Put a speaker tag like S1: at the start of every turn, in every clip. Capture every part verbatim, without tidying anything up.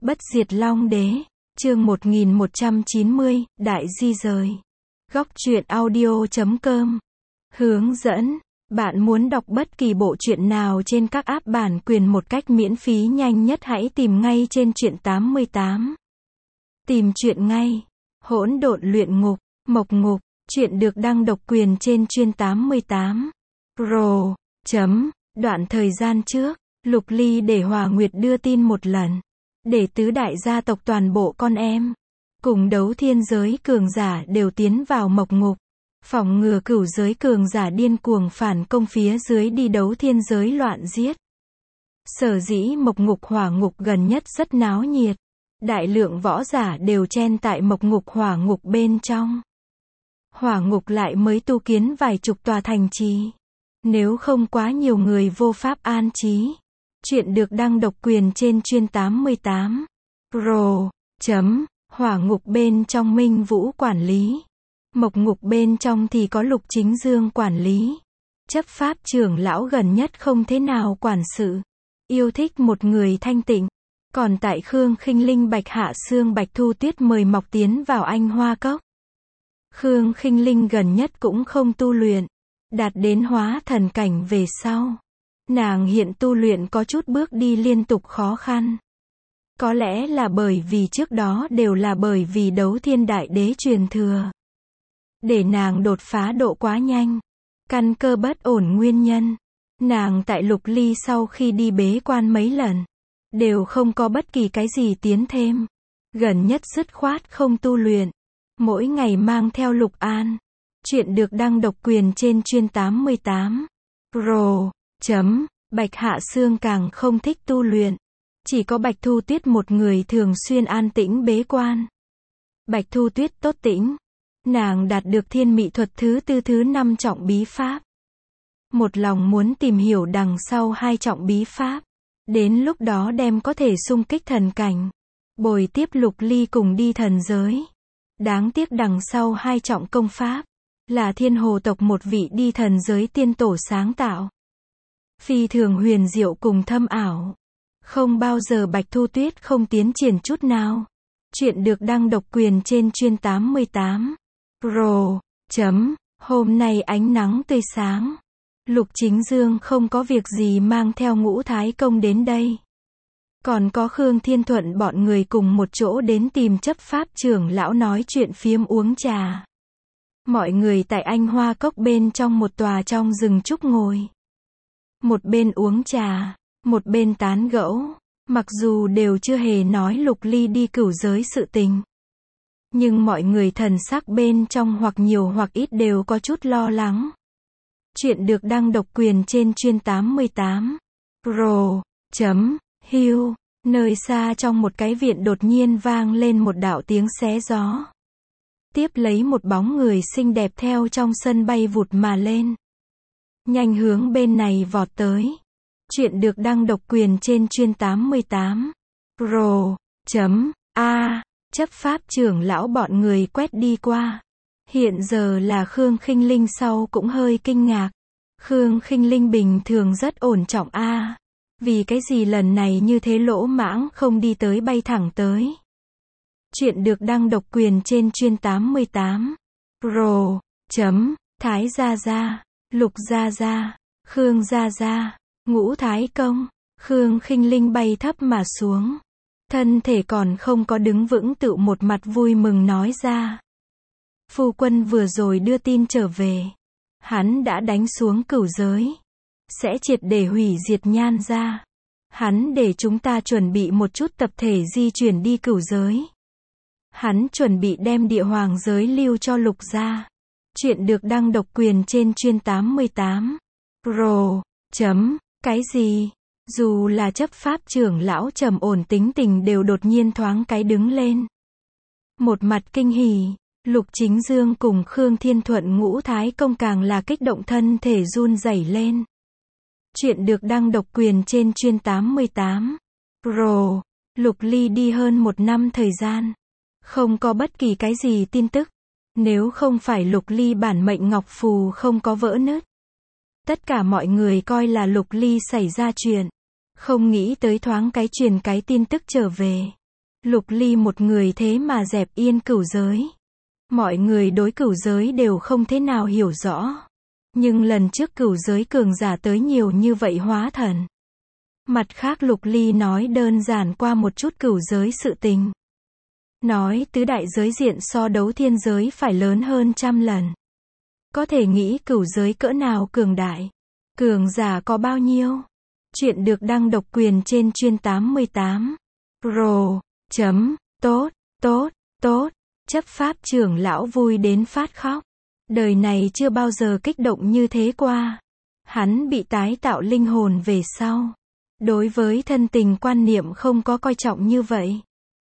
S1: Bất diệt Long Đế, chương một nghìn một trăm chín mươi, Đại di rời. Góc truyện audio chấm com. Hướng dẫn, bạn muốn đọc bất kỳ bộ truyện nào trên các app bản quyền một cách miễn phí nhanh nhất hãy tìm ngay trên truyện tám mươi tám. Tìm truyện ngay. Hỗn độn luyện ngục, Mộc Ngục, truyện được đăng độc quyền trên truyện tám mươi tám. Pro. Chấm. Đoạn thời gian trước, Lục Ly để Hòa Nguyệt đưa tin một lần. Để tứ đại gia tộc toàn bộ con em, cùng đấu thiên giới cường giả đều tiến vào Mộc Ngục. Phòng ngừa cửu giới cường giả điên cuồng phản công phía dưới đi đấu thiên giới loạn giết. Sở dĩ Mộc Ngục Hỏa Ngục gần nhất rất náo nhiệt. Đại lượng võ giả đều chen tại Mộc Ngục Hỏa Ngục bên trong. Hỏa Ngục lại mới tu kiến vài chục tòa thành trì. Nếu không quá nhiều người vô pháp an trí. Chuyện được đăng độc quyền trên chuyên tám mươi tám. Pro. Chấm. Hỏa Ngục bên trong Minh Vũ quản lý. Mộc Ngục bên trong thì có Lục Chính Dương quản lý. Chấp pháp trưởng lão gần nhất không thế nào quản sự. Yêu thích một người thanh tịnh. Còn tại Khương Khinh Linh Bạch Hạ Sương Bạch Thu Tuyết mời mọc tiến vào Anh Hoa Cốc. Khương Khinh Linh gần nhất cũng không tu luyện. Đạt đến hóa thần cảnh về sau. Nàng hiện tu luyện có chút bước đi liên tục khó khăn. Có lẽ là bởi vì trước đó đều là bởi vì đấu thiên đại đế truyền thừa. Để nàng đột phá độ quá nhanh. Căn cơ bất ổn nguyên nhân. Nàng tại Lục Ly sau khi đi bế quan mấy lần. Đều không có bất kỳ cái gì tiến thêm. Gần nhất dứt khoát không tu luyện. Mỗi ngày mang theo Lục An. Chuyện được đăng độc quyền trên chuyên tám mươi tám. Pro. Chấm. Bạch Hạ Sương càng không thích tu luyện. Chỉ có Bạch Thu Tuyết một người thường xuyên an tĩnh bế quan. Bạch Thu Tuyết tốt tĩnh. Nàng đạt được thiên mị thuật thứ tư thứ năm trọng bí pháp. Một lòng muốn tìm hiểu đằng sau hai trọng bí pháp. Đến lúc đó đem có thể xung kích thần cảnh. Bồi tiếp Lục Ly cùng đi thần giới. Đáng tiếc đằng sau hai trọng công pháp. Là thiên hồ tộc một vị đi thần giới tiên tổ sáng tạo. Phi thường huyền diệu cùng thâm ảo. Không bao giờ Bạch Thu Tuyết không tiến triển chút nào. Chuyện được đăng độc quyền trên chuyên tám mươi tám. Pro. Chấm. Hôm nay ánh nắng tươi sáng. Lục Chính Dương không có việc gì mang theo Ngũ Thái Công đến đây. Còn có Khương Thiên Thuận bọn người cùng một chỗ đến tìm chấp pháp trưởng lão nói chuyện phiếm uống trà. Mọi người tại Anh Hoa Cốc bên trong một tòa trong rừng trúc ngồi. Một bên uống trà, một bên tán gẫu, mặc dù đều chưa hề nói Lục Ly đi cửu giới sự tình. Nhưng mọi người thần sắc bên trong hoặc nhiều hoặc ít đều có chút lo lắng. Chuyện được đăng độc quyền trên chuyên tám mươi tám. Pro. Chấm. Hưu. Nơi xa trong một cái viện đột nhiên vang lên một đạo tiếng xé gió. Tiếp lấy một bóng người xinh đẹp theo trong sân bay vụt mà lên. Nhanh hướng bên này vọt tới. Chuyện được đăng độc quyền trên chuyên tám mươi tám. Pro. Chấm. A. Chấp pháp trưởng lão bọn người quét đi qua. Hiện giờ là Khương Khinh Linh sau cũng hơi kinh ngạc. Khương Khinh Linh bình thường rất ổn trọng a. Vì cái gì lần này như thế lỗ mãng không đi tới bay thẳng tới. Chuyện được đăng độc quyền trên chuyên tám mươi tám. Pro. Chấm. Thái Gia Gia. Lục Gia Gia. Khương Gia Gia. Ngũ Thái Công. Khương Khinh Linh bay thấp mà xuống. Thân thể còn không có đứng vững tự một mặt vui mừng nói ra. Phu quân vừa rồi đưa tin trở về. Hắn đã đánh xuống cửu giới. Sẽ triệt để hủy diệt Nhan gia. Hắn để chúng ta chuẩn bị một chút tập thể di chuyển đi cửu giới. Hắn chuẩn bị đem địa hoàng giới lưu cho Lục gia. Chuyện được đăng độc quyền trên chuyên tám mươi tám. Pro. Chấm. Cái gì? Dù là chấp pháp trưởng lão trầm ổn tính tình đều đột nhiên thoáng cái đứng lên. Một mặt kinh hỉ. Lục Chính Dương cùng Khương Thiên Thuận Ngũ Thái Công càng là kích động thân thể run rẩy lên. Chuyện được đăng độc quyền trên chuyên tám mươi tám. Pro. Lục Ly đi hơn một năm thời gian. Không có bất kỳ cái gì tin tức. Nếu không phải Lục Ly bản mệnh ngọc phù không có vỡ nứt. Tất cả mọi người coi là Lục Ly xảy ra chuyện. Không nghĩ tới thoáng cái truyền cái tin tức trở về. Lục Ly một người thế mà dẹp yên cửu giới. Mọi người đối cửu giới đều không thế nào hiểu rõ. Nhưng lần trước cửu giới cường giả tới nhiều như vậy hóa thần. Mặt khác Lục Ly nói đơn giản qua một chút cửu giới sự tình. Nói tứ đại giới diện so đấu thiên giới phải lớn hơn trăm lần. Có thể nghĩ cửu giới cỡ nào cường đại. Cường giả có bao nhiêu? Chuyện được đăng độc quyền trên chuyên tám mươi tám. Pro. Chấm. Tốt, tốt, tốt. Chấp pháp trưởng lão vui đến phát khóc. Đời này chưa bao giờ kích động như thế qua. Hắn bị tái tạo linh hồn về sau. Đối với thân tình quan niệm không có coi trọng như vậy.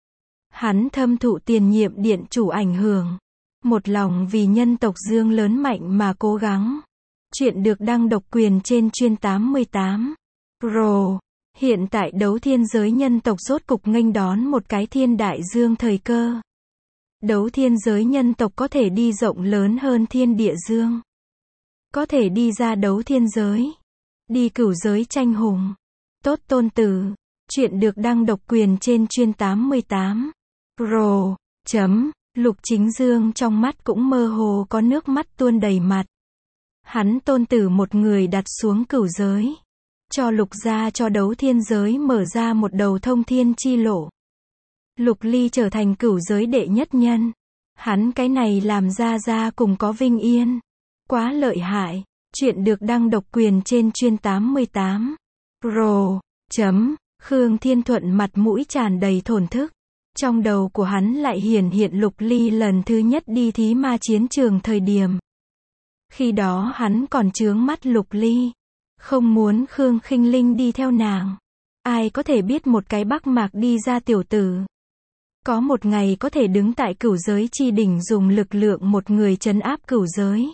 S1: Hắn thâm thụ tiền nhiệm điện chủ ảnh hưởng. Một lòng vì nhân tộc dương lớn mạnh mà cố gắng. Chuyện được đăng độc quyền trên chuyên tám mươi tám. Pro. Hiện tại đấu thiên giới nhân tộc rốt cục nghênh đón một cái thiên đại dương thời cơ. Đấu thiên giới nhân tộc có thể đi rộng lớn hơn thiên địa dương. Có thể đi ra đấu thiên giới. Đi cửu giới tranh hùng. Tốt tôn tử. Chuyện được đăng độc quyền trên chuyên tám mươi tám. Pro. Chấm. Lục Chính Dương trong mắt cũng mơ hồ có nước mắt tuôn đầy mặt. Hắn tôn tử một người đặt xuống cửu giới. Cho Lục gia cho đấu thiên giới mở ra một đầu thông thiên chi lộ. Lục Ly trở thành cửu giới đệ nhất nhân. Hắn cái này làm ra ra cùng có vinh yên. Quá lợi hại. Chuyện được đăng độc quyền trên chuyên tám mươi tám. Pro. Chấm. Khương Thiên Thuận mặt mũi tràn đầy thổn thức. Trong đầu của hắn lại hiển hiện Lục Ly lần thứ nhất đi thí ma chiến trường thời điểm. Khi đó hắn còn chướng mắt Lục Ly. Không muốn Khương Khinh Linh đi theo nàng. Ai có thể biết một cái Bắc Mạc đi ra tiểu tử. Có một ngày có thể đứng tại cửu giới chi đỉnh dùng lực lượng một người trấn áp cửu giới.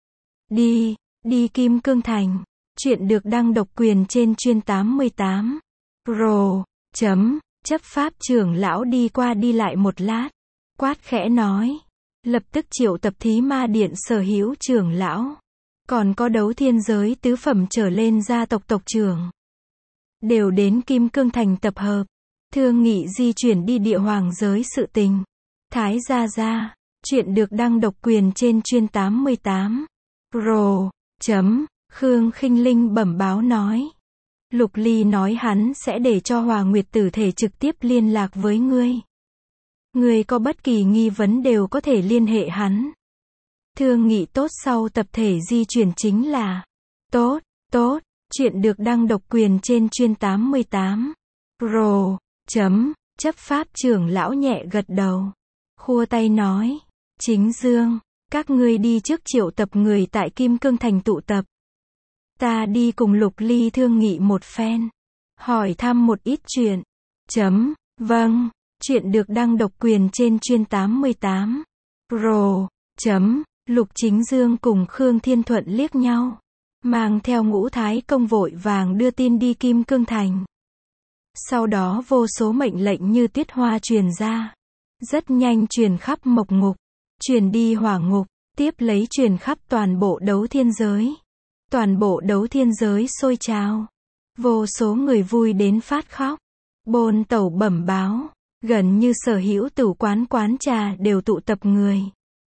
S1: Đi, đi Kim Cương Thành. Chuyện được đăng độc quyền trên chuyên tám mươi tám. Pro. Chấm. Chấp pháp trưởng lão đi qua đi lại một lát. Quát khẽ nói. Lập tức triệu tập thí ma điện sở hữu trưởng lão. Còn có đấu thiên giới tứ phẩm trở lên gia tộc tộc trưởng. Đều đến Kim Cương Thành tập hợp. Thương nghị di chuyển đi địa hoàng giới sự tình. Thái gia gia. Chuyện được đăng độc quyền trên chuyên tám mươi tám. Pro. Chấm. Khương Khinh Linh bẩm báo nói. Lục Ly nói hắn sẽ để cho Hòa Nguyệt tử thể trực tiếp liên lạc với ngươi. Ngươi có bất kỳ nghi vấn đều có thể liên hệ hắn. Thương nghị tốt sau tập thể di chuyển chính là. Tốt, tốt. Chuyện được đăng độc quyền trên chuyên tám mươi tám. Pro. Chấm. Chấp pháp trưởng lão nhẹ gật đầu. Khua tay nói. Chính Dương. Các ngươi đi trước triệu tập người tại Kim Cương Thành tụ tập. Ta đi cùng Lục Ly thương nghị một phen. Hỏi thăm một ít chuyện. Chấm. Vâng. Chuyện được đăng độc quyền trên chuyên tám mươi tám. Pro. Chấm. Lục Chính Dương cùng Khương Thiên Thuận liếc nhau. Mang theo Ngũ Thái Công vội vàng đưa tin đi Kim Cương Thành. Sau đó vô số mệnh lệnh như tiết hoa truyền ra. Rất nhanh truyền khắp Mộc Ngục. Truyền đi Hỏa Ngục. Tiếp lấy truyền khắp toàn bộ đấu thiên giới. Toàn bộ đấu thiên giới sôi trào. Vô số người vui đến phát khóc. Bồn tẩu bẩm báo. Gần như sở hữu tử quán quán trà đều tụ tập người.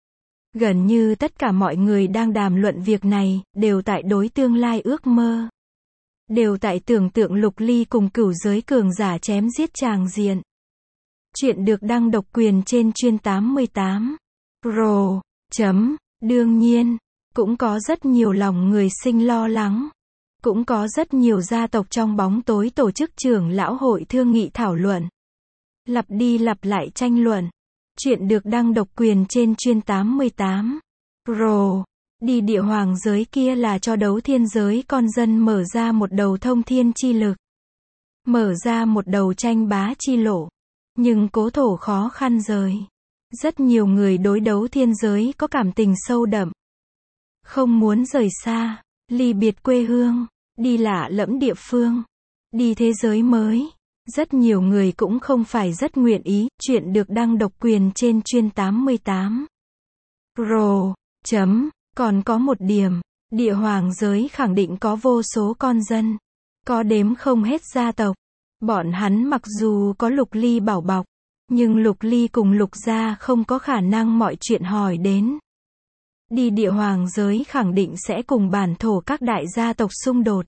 S1: Gần như tất cả mọi người đang đàm luận việc này, đều tại đối tương lai ước mơ. Đều tại tưởng tượng Lục Ly cùng cửu giới cường giả chém giết tràng diện. Chuyện được đăng độc quyền trên chuyên tám mươi tám. Pro. Chấm. Đương nhiên, cũng có rất nhiều lòng người sinh lo lắng. Cũng có rất nhiều gia tộc trong bóng tối tổ chức trưởng lão hội thương nghị thảo luận. Lặp đi lặp lại tranh luận. Chuyện được đăng độc quyền trên chuyên tám mươi tám. Pro. Đi địa hoàng giới kia là cho đấu thiên giới con dân mở ra một đầu thông thiên chi lực. Mở ra một đầu tranh bá chi lộ. Nhưng cố thổ khó khăn rời. Rất nhiều người đối đấu thiên giới có cảm tình sâu đậm. Không muốn rời xa, ly biệt quê hương, đi lạ lẫm địa phương, đi thế giới mới. Rất nhiều người cũng không phải rất nguyện ý. Chuyện được đăng độc quyền trên chuyên tám mươi tám. Pro. Chấm. Còn có một điểm, địa hoàng giới khẳng định có vô số con dân. Có đếm không hết gia tộc. Bọn hắn mặc dù có Lục Ly bảo bọc, Nhưng Lục Ly cùng Lục gia không có khả năng mọi chuyện hỏi đến. Đi địa hoàng giới khẳng định sẽ cùng bản thổ các đại gia tộc xung đột.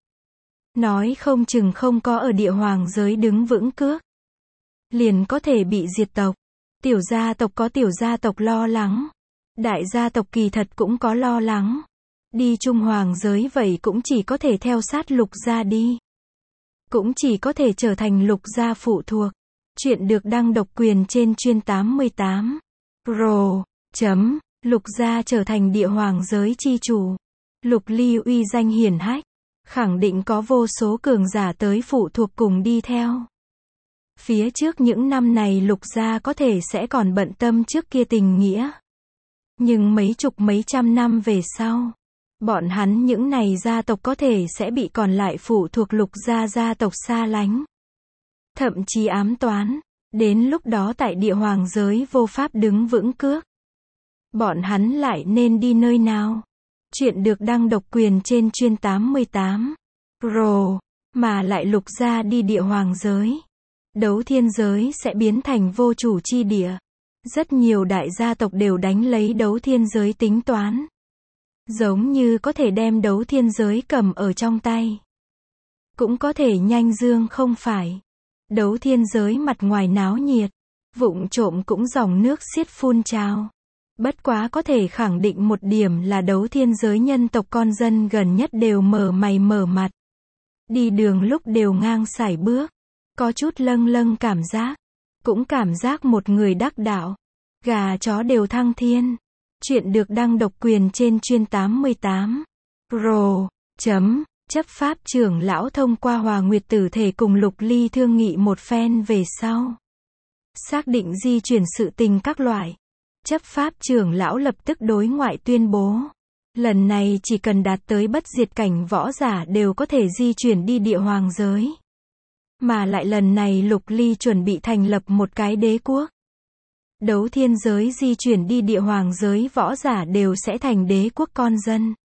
S1: Nói không chừng không có ở địa hoàng giới đứng vững cước, liền có thể bị diệt tộc. Tiểu gia tộc có tiểu gia tộc lo lắng. Đại gia tộc kỳ thật cũng có lo lắng. Đi Trung hoàng giới vậy cũng chỉ có thể theo sát Lục gia đi. Cũng chỉ có thể trở thành Lục gia phụ thuộc. Chuyện được đăng độc quyền trên chuyên tám mươi tám. Pro. Chấm. Lục gia trở thành địa hoàng giới chi chủ. Lục Ly uy danh hiển hách. Khẳng định có vô số cường giả tới phụ thuộc cùng đi theo. Phía trước những năm này Lục gia có thể sẽ còn bận tâm trước kia tình nghĩa. Nhưng mấy chục mấy trăm năm về sau, bọn hắn những này gia tộc có thể sẽ bị còn lại phụ thuộc Lục gia gia tộc xa lánh. Thậm chí ám toán. Đến lúc đó tại địa hoàng giới vô pháp đứng vững cước. Bọn hắn lại nên đi nơi nào? Chuyện được đăng độc quyền trên chuyên tám mươi tám. Pro. Mà lại Lục gia đi địa hoàng giới. Đấu thiên giới sẽ biến thành vô chủ chi địa. Rất nhiều đại gia tộc đều đánh lấy đấu thiên giới tính toán. Giống như có thể đem đấu thiên giới cầm ở trong tay. Cũng có thể nhanh dương không phải. Đấu thiên giới mặt ngoài náo nhiệt. Vụng trộm cũng dòng nước xiết phun trào. Bất quá có thể khẳng định một điểm là đấu thiên giới nhân tộc con dân gần nhất đều mở mày mở mặt. Đi đường lúc đều ngang sải bước. Có chút lâng lâng cảm giác. Cũng cảm giác một người đắc đạo. Gà chó đều thăng thiên. Chuyện được đăng độc quyền trên chuyên tám mươi tám. Pro. Chấm. Chấp pháp trưởng lão thông qua Hòa Nguyệt Tử Thể cùng Lục Ly thương nghị một phen về sau. Xác định di chuyển sự tình các loại. Chấp pháp trưởng lão lập tức đối ngoại tuyên bố. Lần này chỉ cần đạt tới bất diệt cảnh võ giả đều có thể di chuyển đi địa hoàng giới. Mà lại lần này Lục Ly chuẩn bị thành lập một cái đế quốc. Đấu thiên giới di chuyển đi địa hoàng giới võ giả đều sẽ thành đế quốc con dân.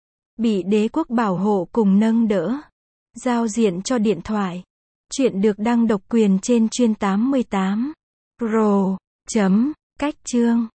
S1: Bị đế quốc bảo hộ cùng nâng đỡ. Giao diện cho điện thoại. Chuyện được đăng độc quyền trên chuyên tám mươi tám. Pro. Chấm. Cách chương.